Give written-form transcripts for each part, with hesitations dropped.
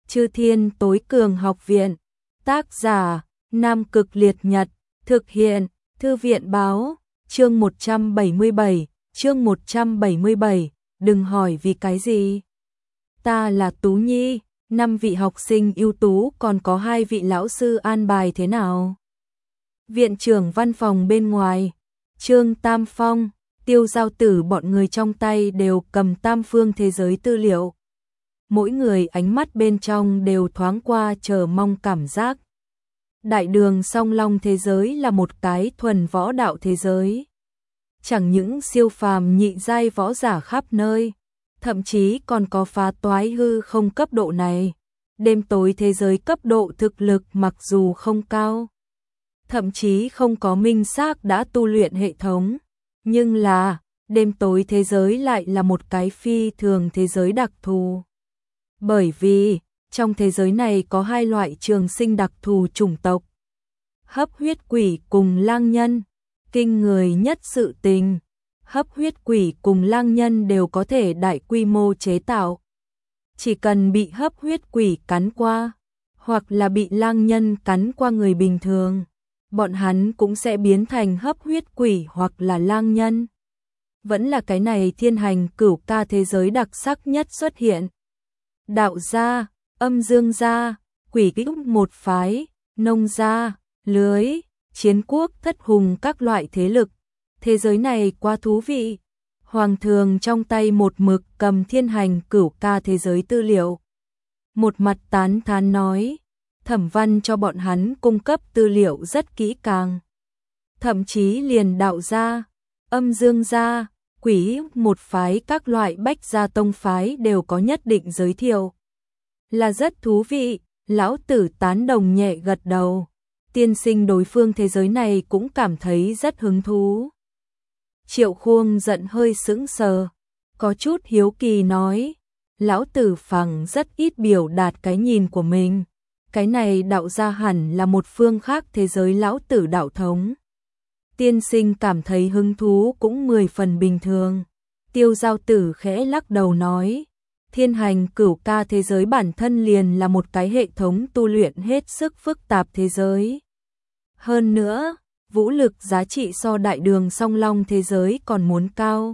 Chư Thiên Tối Cường Học Viện. Tác giả: Nam Cực Liệt Nhật. Thực hiện: Thư viện báo. Chương 177. Đừng hỏi vì cái gì. Ta là Tú Nhi, 5 vị học sinh ưu tú, còn có 2 vị lão sư an bài thế nào? Viện trưởng văn phòng bên ngoài, Trương Tam Phong, Tiêu Giao Tử bọn người trong tay đều cầm tam phương thế giới tư liệu. Mỗi người ánh mắt bên trong đều thoáng qua chờ mong cảm giác. Đại đường Song Long thế giới là một cái thuần võ đạo thế giới. Chẳng những siêu phàm nhị giai võ giả khắp nơi, thậm chí còn có phá toái hư không cấp độ này. Đêm tối thế giới cấp độ thực lực mặc dù không cao, thậm chí không có minh xác đã tu luyện hệ thống, nhưng là đêm tối thế giới lại là một cái phi thường thế giới đặc thù. Bởi vì trong thế giới này có 2 loại trường sinh đặc thù chủng tộc, hấp huyết quỷ cùng lang nhân. Kinh người nhất sự tình, hấp huyết quỷ cùng lang nhân đều có thể đại quy mô chế tạo. Chỉ cần bị hấp huyết quỷ cắn qua, hoặc là bị lang nhân cắn qua người bình thường, bọn hắn cũng sẽ biến thành hấp huyết quỷ hoặc là lang nhân. Vẫn là cái này thiên hành cửu ca thế giới đặc sắc nhất xuất hiện. Đạo gia, âm dương gia, quỷ kích một phái, nông gia, lưới, chiến quốc thất hùng các loại thế lực. Thế giới này quá thú vị. Hoàng thường trong tay một mực cầm thiên hành cửu ca thế giới tư liệu. Một mặt tán thán nói, Thẩm Văn cho bọn hắn cung cấp tư liệu rất kỹ càng. Thậm chí liền đạo gia, âm dương gia, quỷ một phái các loại bách gia tông phái đều có nhất định giới thiệu. Là rất thú vị, lão tử tán đồng nhẹ gật đầu. Tiên sinh đối phương thế giới này cũng cảm thấy rất hứng thú. Triệu Khuông giận hơi sững sờ, có chút hiếu kỳ nói, lão tử phẳng rất ít biểu đạt cái nhìn của mình. Cái này đạo gia hẳn là một phương khác thế giới lão tử đạo thống. Tiên sinh cảm thấy hứng thú cũng 10 phần bình thường. Tiêu Giao Tử khẽ lắc đầu nói, thiên hành cửu ca thế giới bản thân liền là một cái hệ thống tu luyện hết sức phức tạp thế giới. Hơn nữa, vũ lực giá trị so đại đường Song Long thế giới còn muốn cao.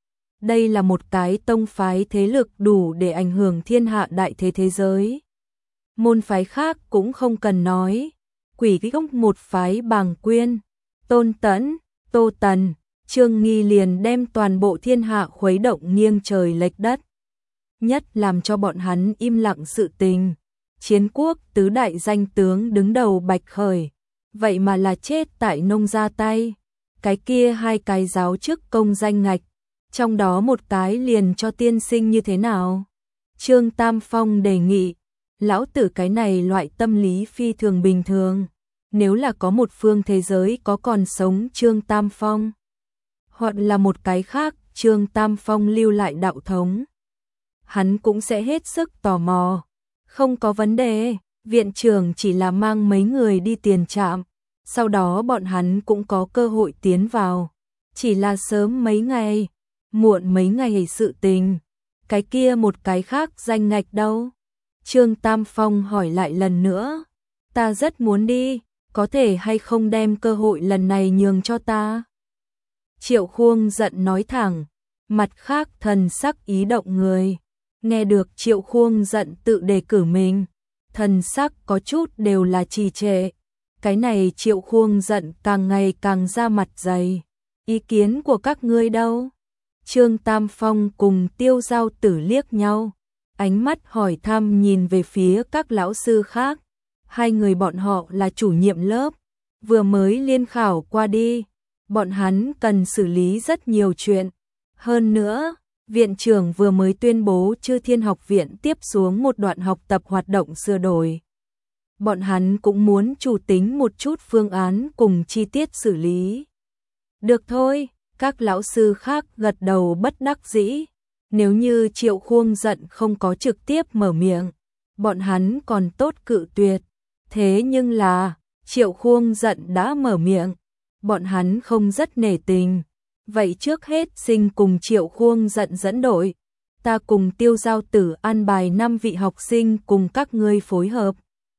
Đây là một cái tông phái thế lực đủ để ảnh hưởng thiên hạ đại thế thế giới. Môn phái khác cũng không cần nói, quỷ kích một phái Bàng Quyên, Tôn Tẫn, Tô Tần, Trương Nghi liền đem toàn bộ thiên hạ khuấy động nghiêng trời lệch đất. Nhất làm cho bọn hắn im lặng sự tình, chiến quốc tứ đại danh tướng đứng đầu Bạch Khởi, vậy mà là chết tại nông gia tay. Cái kia 2 cái giáo chức công danh ngạch, trong đó một cái liền cho tiên sinh như thế nào? Trương Tam Phong đề nghị, lão tử cái này loại tâm lý phi thường bình thường. Nếu là có một phương thế giới có còn sống Trương Tam Phong, hoặc là một cái khác Trương Tam Phong lưu lại đạo thống, hắn cũng sẽ hết sức tò mò. Không có vấn đề, viện trưởng chỉ là mang mấy người đi tiền trạm, sau đó bọn hắn cũng có cơ hội tiến vào. Chỉ là sớm mấy ngày, muộn mấy ngày sự tình. Cái kia một cái khác danh ngạch đâu? Trương Tam Phong hỏi lại lần nữa. Ta rất muốn đi, có thể hay không đem cơ hội lần này nhường cho ta? Triệu Khuông giận nói thẳng, mặt khác thần sắc ý động người. Nghe được Triệu Khuông giận tự đề cử mình, thần sắc có chút đều là trì trệ. Cái này Triệu Khuông giận càng ngày càng ra mặt dày. Ý kiến của các ngươi đâu? Trương Tam Phong cùng Tiêu Giao Tử liếc nhau, ánh mắt hỏi thăm nhìn về phía các lão sư khác. 2 người bọn họ là chủ nhiệm lớp, vừa mới liên khảo qua đi, bọn hắn cần xử lý rất nhiều chuyện. Hơn nữa, viện trưởng vừa mới tuyên bố Chư Thiên Học Viện tiếp xuống một đoạn học tập hoạt động sửa đổi. Bọn hắn cũng muốn chủ tính một chút phương án cùng chi tiết xử lý. Được thôi, các lão sư khác gật đầu bất đắc dĩ. Nếu như Triệu Khuông giận không có trực tiếp mở miệng, bọn hắn còn tốt cự tuyệt. Thế nhưng là, Triệu Khuông giận đã mở miệng, bọn hắn không rất nể tình. Vậy trước hết xin cùng Triệu Khuông giận dẫn đội, ta cùng Tiêu Giao Tử an bài 5 vị học sinh cùng các ngươi phối hợp.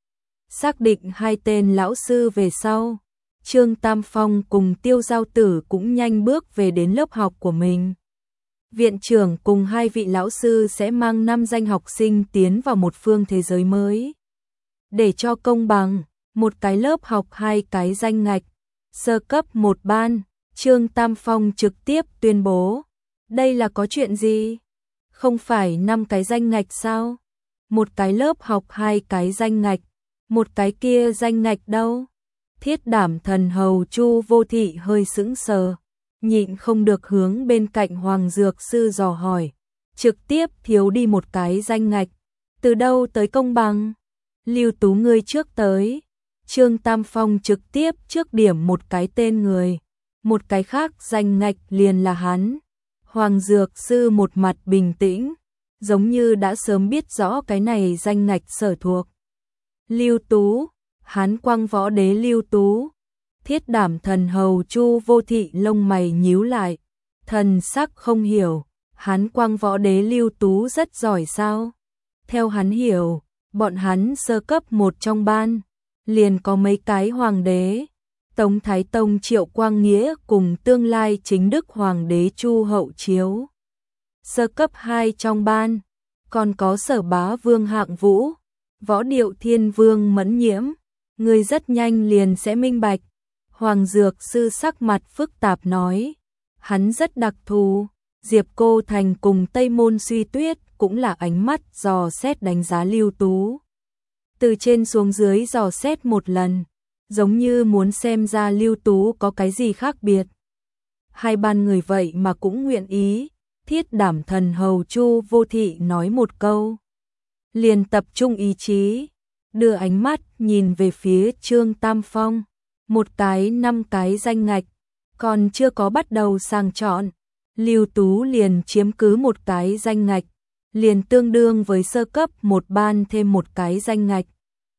Xác định 2 tên lão sư về sau, Trương Tam Phong cùng Tiêu Giao Tử cũng nhanh bước về đến lớp học của mình. Viện trưởng cùng 2 vị lão sư sẽ mang 5 danh học sinh tiến vào một phương thế giới mới. Để cho công bằng, một cái lớp học 2 cái danh ngạch, sơ cấp 1 ban, Trương Tam Phong trực tiếp tuyên bố. Đây là có chuyện gì? Không phải 5 cái danh ngạch sao? Một cái lớp học 2 cái danh ngạch, một cái kia danh ngạch đâu? Thiết Đảm Thần Hầu Chu Vô Thị hơi sững sờ, nhịn không được hướng bên cạnh Hoàng Dược Sư dò hỏi, trực tiếp thiếu đi một cái danh ngạch, từ đâu tới công bằng? Lưu Tú ngươi trước tới. Trương Tam Phong trực tiếp trước điểm một cái tên người, một cái khác danh ngạch liền là hắn. Hoàng Dược Sư một mặt bình tĩnh, giống như đã sớm biết rõ cái này danh ngạch sở thuộc. Lưu Tú, Hán Quang Võ Đế Lưu Tú. Thiết Đảm Thần Hầu Chu Vô Thị lông mày nhíu lại, thần sắc không hiểu, Hán Quang Võ Đế Lưu Tú rất giỏi sao? Theo hắn hiểu, bọn hắn sơ cấp 1 trong ban, liền có mấy cái hoàng đế, Tống Thái Tông Triệu Quang Nghĩa cùng tương lai chính đức hoàng đế Chu Hậu Chiếu. Sơ cấp 2 trong ban, còn có Sở Bá Vương Hạng Vũ, Võ Điệu Thiên Vương Mẫn Nhiễm, người rất nhanh liền sẽ minh bạch. Hoàng Dược Sư sắc mặt phức tạp nói, hắn rất đặc thù, Diệp Cô Thành cùng Tây Môn Suy Tuyết cũng là ánh mắt dò xét đánh giá Lưu Tú. Từ trên xuống dưới dò xét một lần, giống như muốn xem ra Lưu Tú có cái gì khác biệt. 2 ban người vậy mà cũng nguyện ý, Thiết Đảm Thần Hầu Chu Vô Thị nói một câu. Liền tập trung ý chí, đưa ánh mắt nhìn về phía Trương Tam Phong. 5 cái danh ngạch, còn chưa có bắt đầu sàng chọn, Lưu Tú liền chiếm cứ 1 cái danh ngạch, liền tương đương với sơ cấp 1 ban thêm 1 cái danh ngạch.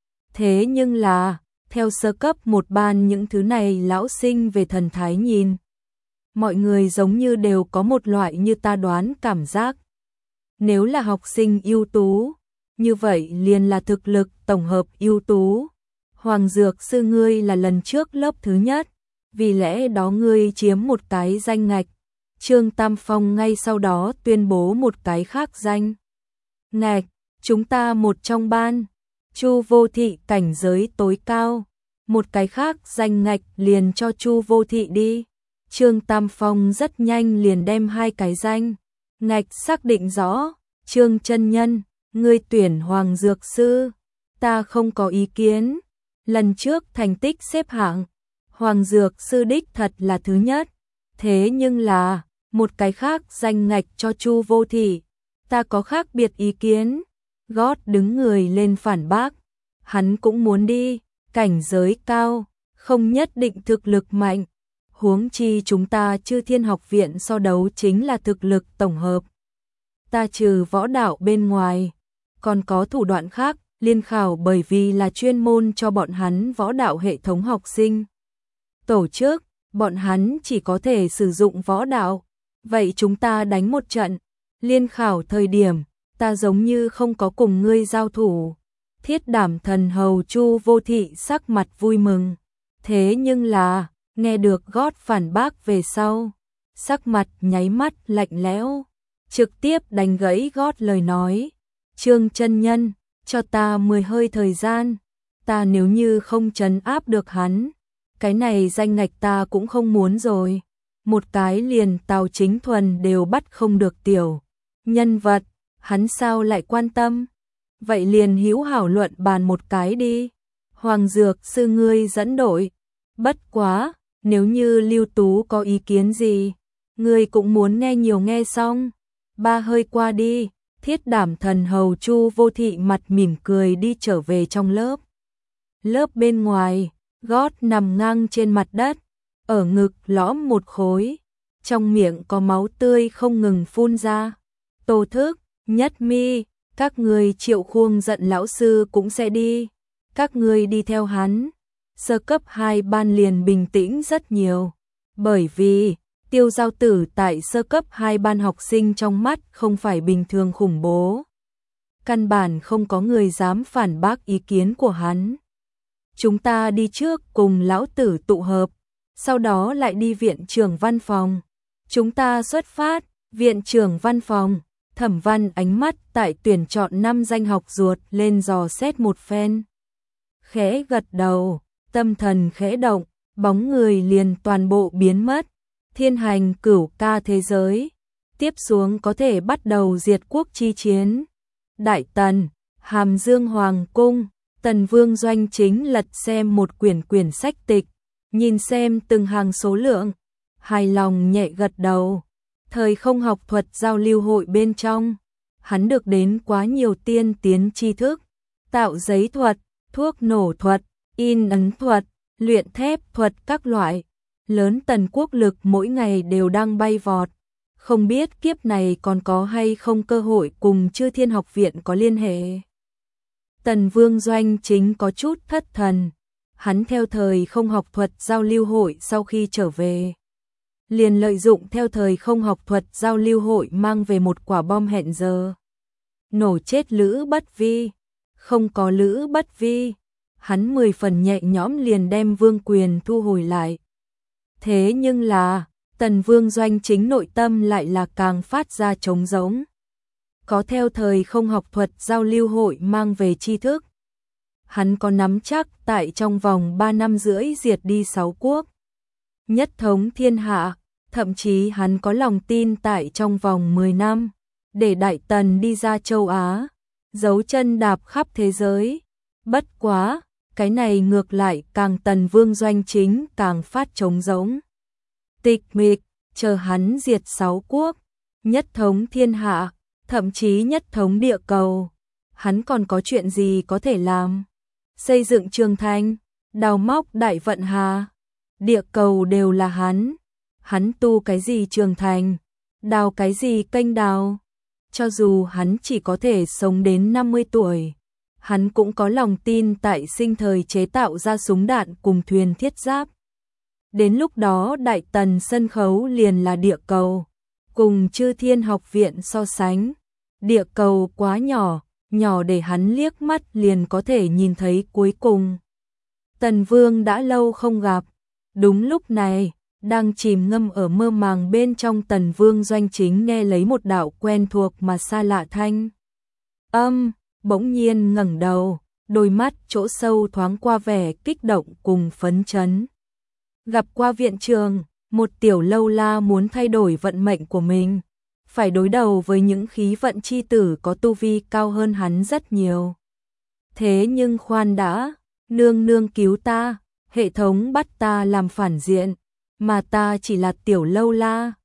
Thế nhưng là, theo sơ cấp 1 ban những thứ này lão sinh về thần thái nhìn, mọi người giống như đều có một loại như ta đoán cảm giác. Nếu là học sinh ưu tú, như vậy liền là thực lực tổng hợp ưu tú. Hoàng Dược Sư ngươi là lần trước lớp thứ nhất, vì lẽ đó ngươi chiếm 1 cái danh ngạch. Trương Tam Phong ngay sau đó tuyên bố 1 cái khác danh ngạch, chúng ta 1 trong ban. Chu Vô Thị cảnh giới tối cao, 1 cái khác danh ngạch liền cho Chu Vô Thị đi. Trương Tam Phong rất nhanh liền đem 2 cái danh ngạch xác định rõ. Trương chân nhân, ngươi tuyển Hoàng Dược Sư, ta không có ý kiến. Lần trước thành tích xếp hạng, Hoàng Dược Sư đích thật là thứ nhất, thế nhưng là 1 cái khác danh ngạch cho Chu Vô Thị, ta có khác biệt ý kiến. Gót đứng người lên phản bác, hắn cũng muốn đi, cảnh giới cao, không nhất định thực lực mạnh. Huống chi chúng ta Chư Thiên Học Viện so đấu chính là thực lực tổng hợp. Ta trừ võ đạo bên ngoài, còn có thủ đoạn khác, liên khảo bởi vì là chuyên môn cho bọn hắn võ đạo hệ thống học sinh. Tổ chức, bọn hắn chỉ có thể sử dụng võ đạo, vậy chúng ta đánh một trận. Liên khảo thời điểm, ta giống như không có cùng ngươi giao thủ. Thiết Đảm Thần Hầu Chu Vô Thị sắc mặt vui mừng. Thế nhưng là, nghe được Gót phản bác về sau, sắc mặt nháy mắt lạnh lẽo, trực tiếp đánh gãy Gót lời nói. Trương chân nhân, cho ta 10 hơi thời gian, ta nếu như không trấn áp được hắn, cái này danh ngạch ta cũng không muốn rồi. Một cái liền Tào Chính Thuần đều bắt không được tiểu nhân vật, hắn sao lại quan tâm? Vậy liền hữu hảo luận bàn một cái đi. Hoàng Dược Sư ngươi dẫn đội. Bất quá, nếu như Lưu Tú có ý kiến gì, ngươi cũng muốn nghe nhiều nghe xong. 3 hơi qua đi, Thiết Đảm Thần Hầu Chu Vô Thị mặt mỉm cười đi trở về trong lớp. Lớp bên ngoài, Gót nằm ngang trên mặt đất, ở ngực lõm một khối, trong miệng có máu tươi không ngừng phun ra. Tô Thức, Nhất Mi, các người Triệu Khuông giận lão sư cũng sẽ đi, các người đi theo hắn. Sơ cấp 2 ban liền bình tĩnh rất nhiều, bởi vì Tiêu Giao Tử tại sơ cấp 2 ban học sinh trong mắt không phải bình thường khủng bố. Căn bản không có người dám phản bác ý kiến của hắn. Chúng ta đi trước cùng lão tử tụ hợp, sau đó lại đi viện trưởng văn phòng. Chúng ta xuất phát, viện trưởng văn phòng. Thẩm Văn ánh mắt tại tuyển chọn 5 danh học ruột lên dò xét một phen. Khẽ gật đầu, tâm thần khẽ động, bóng người liền toàn bộ biến mất. Thiên hành cửu ca thế giới, tiếp xuống có thể bắt đầu diệt quốc chi chiến. Đại Tần, Hàm Dương Hoàng cung, Tần Vương Doanh Chính lật xem một quyển sách tịch, nhìn xem từng hàng số lượng, hài lòng nhẹ gật đầu. Thời không học thuật giao lưu hội bên trong, hắn được đến quá nhiều tiên tiến tri thức, tạo giấy thuật, thuốc nổ thuật, in ấn thuật, luyện thép thuật các loại. Lớn Tần quốc lực mỗi ngày đều đang bay vọt, không biết kiếp này còn có hay không cơ hội cùng Chư Thiên Học Viện có liên hệ. Tần Vương Doanh Chính có chút thất thần, hắn theo thời không học thuật giao lưu hội sau khi trở về, liền lợi dụng theo thời không học thuật giao lưu hội mang về một quả bom hẹn giờ. Nổ chết Lữ Bất Vi, không có Lữ Bất Vi, hắn 10 phần nhẹ nhõm liền đem vương quyền thu hồi lại. Thế nhưng là, Tần Vương Doanh Chính nội tâm lại là càng phát ra trống rỗng. Có theo thời không học thuật giao lưu hội mang về tri thức, hắn có nắm chắc tại trong vòng 3 năm rưỡi diệt đi 6 quốc, nhất thống thiên hạ, thậm chí hắn có lòng tin tại trong vòng 10 năm, để Đại Tần đi ra châu Á, giấu chân đạp khắp thế giới. Bất quá, cái này ngược lại càng Tần Vương Doanh Chính càng phát trống rỗng. Tịch mịch, chờ hắn diệt 6 quốc, nhất thống thiên hạ, thậm chí nhất thống địa cầu, hắn còn có chuyện gì có thể làm? Xây dựng trường thành, đào móc đại vận hà, địa cầu đều là hắn tu cái gì trường thành, đào cái gì kênh đào. Cho dù hắn chỉ có thể sống đến 50 tuổi, hắn cũng có lòng tin tại sinh thời chế tạo ra súng đạn cùng thuyền thiết giáp. Đến lúc đó Đại Tần sân khấu liền là địa cầu, cùng Chư Thiên Học Viện so sánh, địa cầu quá nhỏ, nhỏ để hắn liếc mắt liền có thể nhìn thấy cuối cùng. Tần Vương đã lâu không gặp, đúng lúc này, đang chìm ngâm ở mơ màng bên trong Tần Vương Doanh Chính nghe lấy một đạo quen thuộc mà xa lạ thanh âm, bỗng nhiên ngẩng đầu, đôi mắt chỗ sâu thoáng qua vẻ kích động cùng phấn chấn. Gặp qua viện trường, một tiểu lâu la muốn thay đổi vận mệnh của mình, phải đối đầu với những khí vận chi tử có tu vi cao hơn hắn rất nhiều. Thế nhưng khoan đã, nương nương cứu ta, hệ thống bắt ta làm phản diện, mà ta chỉ là tiểu lâu la,